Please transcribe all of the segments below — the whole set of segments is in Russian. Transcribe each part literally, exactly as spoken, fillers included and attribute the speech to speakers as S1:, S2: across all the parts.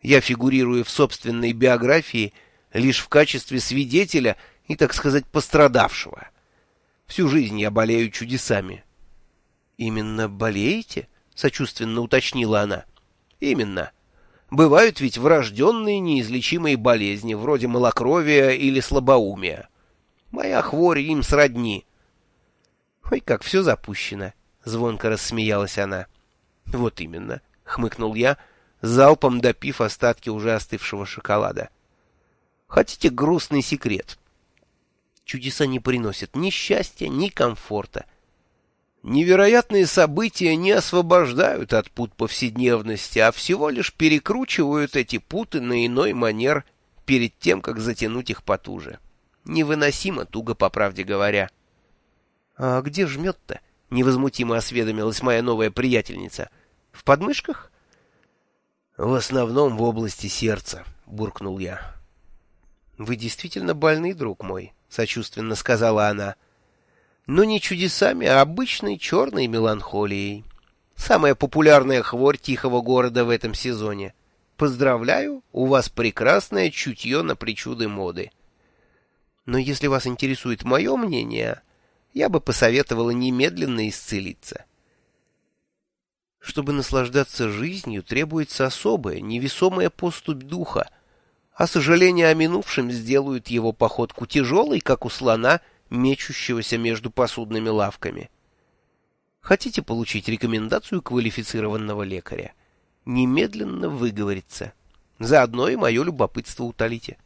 S1: Я фигурирую в собственной биографии лишь в качестве свидетеля и, так сказать, пострадавшего. Всю жизнь я болею чудесами. — Именно болеете? — сочувственно уточнила она. — Именно. Бывают ведь врожденные неизлечимые болезни, вроде малокровия или слабоумия. Моя хворь им сродни. — Ой, как все запущено! — звонко рассмеялась она. — Вот именно, — хмыкнул я, залпом допив остатки уже остывшего шоколада. — Хотите грустный секрет? Чудеса не приносят ни счастья, ни комфорта. Невероятные события не освобождают от пут повседневности, а всего лишь перекручивают эти путы на иной манер перед тем, как затянуть их потуже. Невыносимо туго, по правде говоря. — А где жмет-то? — невозмутимо осведомилась моя новая приятельница. — В подмышках? — В основном в области сердца, — буркнул я. — Вы действительно больны, друг мой, — сочувственно сказала она. Но не чудесами, а обычной черной меланхолией. Самая популярная хворь тихого города в этом сезоне. Поздравляю, у вас прекрасное чутье на причуды моды. Но если вас интересует мое мнение, я бы посоветовала немедленно исцелиться. Чтобы наслаждаться жизнью, требуется особая, невесомая поступь духа, а сожаления о минувшем сделают его походку тяжелой, как у слона, мечущегося между посудными лавками. Хотите получить рекомендацию квалифицированного лекаря? Немедленно выговориться. Заодно и мое любопытство утолите.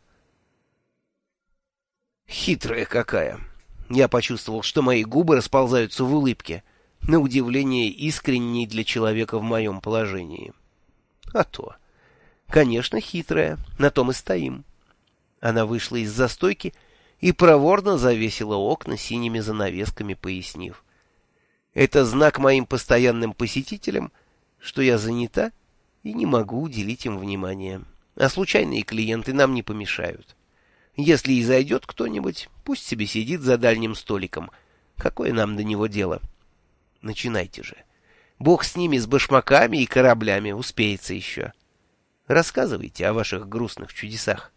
S1: Хитрая какая! Я почувствовал, что мои губы расползаются в улыбке, на удивление искренней для человека в моем положении. А то. Конечно, хитрая, на том и стоим. Она вышла из застойки и проворно завесила окна синими занавесками, пояснив. Это знак моим постоянным посетителям, что я занята и не могу уделить им внимания. А случайные клиенты нам не помешают. Если и зайдет кто-нибудь, пусть себе сидит за дальним столиком. Какое нам до него дело? Начинайте же. Бог с ними, с башмаками и кораблями, успеется еще. Рассказывайте о ваших грустных чудесах.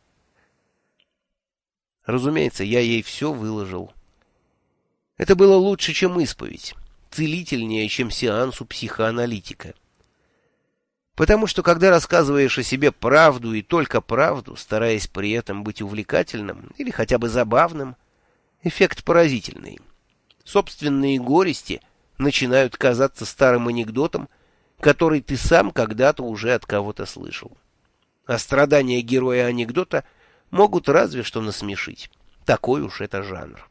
S1: Разумеется, я ей все выложил. Это было лучше, чем исповедь, целительнее, чем сеанс у психоаналитика. Потому что, когда рассказываешь о себе правду и только правду, стараясь при этом быть увлекательным или хотя бы забавным, эффект поразительный. Собственные горести начинают казаться старым анекдотом, который ты сам когда-то уже от кого-то слышал. А страдания героя анекдота могут разве что насмешить. Такой уж это жанр.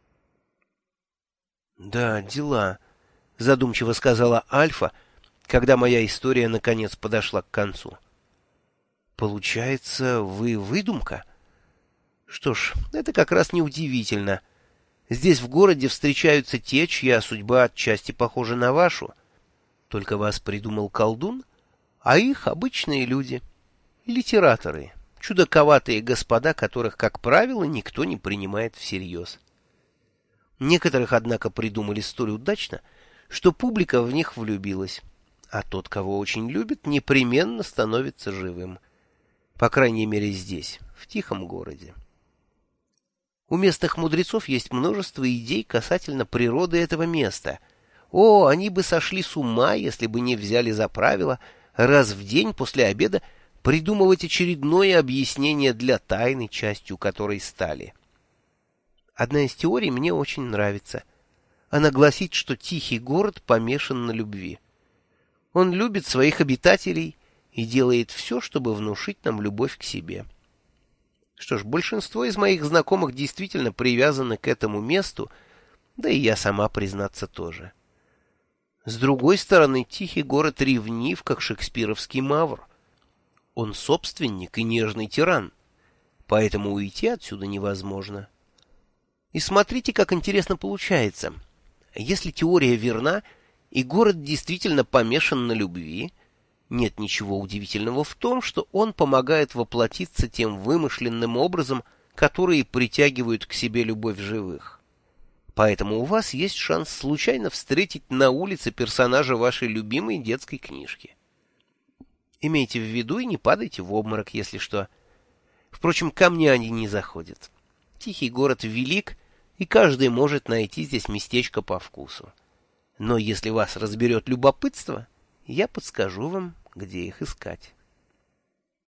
S1: «Да, дела», — задумчиво сказала Альфа, когда моя история наконец подошла к концу. «Получается, вы выдумка?» «Что ж, это как раз неудивительно. Здесь в городе встречаются те, чья судьба отчасти похожа на вашу. Только вас придумал колдун, а их обычные люди, литераторы, чудаковатые господа, которых, как правило, никто не принимает всерьез. Некоторых, однако, придумали столь удачно, что публика в них влюбилась, а тот, кого очень любит, непременно становится живым. По крайней мере здесь, в тихом городе. У местных мудрецов есть множество идей касательно природы этого места. О, они бы сошли с ума, если бы не взяли за правило раз в день после обеда придумывать очередное объяснение для тайны, частью которой стали. Одна из теорий мне очень нравится. Она гласит, что тихий город помешан на любви. Он любит своих обитателей и делает все, чтобы внушить нам любовь к себе. Что ж, большинство из моих знакомых действительно привязаны к этому месту, да и я сама, признаться, тоже. С другой стороны, тихий город ревнив, как шекспировский мавр. Он собственник и нежный тиран, поэтому уйти отсюда невозможно. И смотрите, как интересно получается. Если теория верна, и город действительно помешан на любви, нет ничего удивительного в том, что он помогает воплотиться тем вымышленным образом, которые притягивают к себе любовь живых. Поэтому у вас есть шанс случайно встретить на улице персонажа вашей любимой детской книжки. Имейте в виду и не падайте в обморок, если что. Впрочем, ко мне они не заходят. Тихий город велик, и каждый может найти здесь местечко по вкусу. Но если вас разберет любопытство, я подскажу вам, где их искать.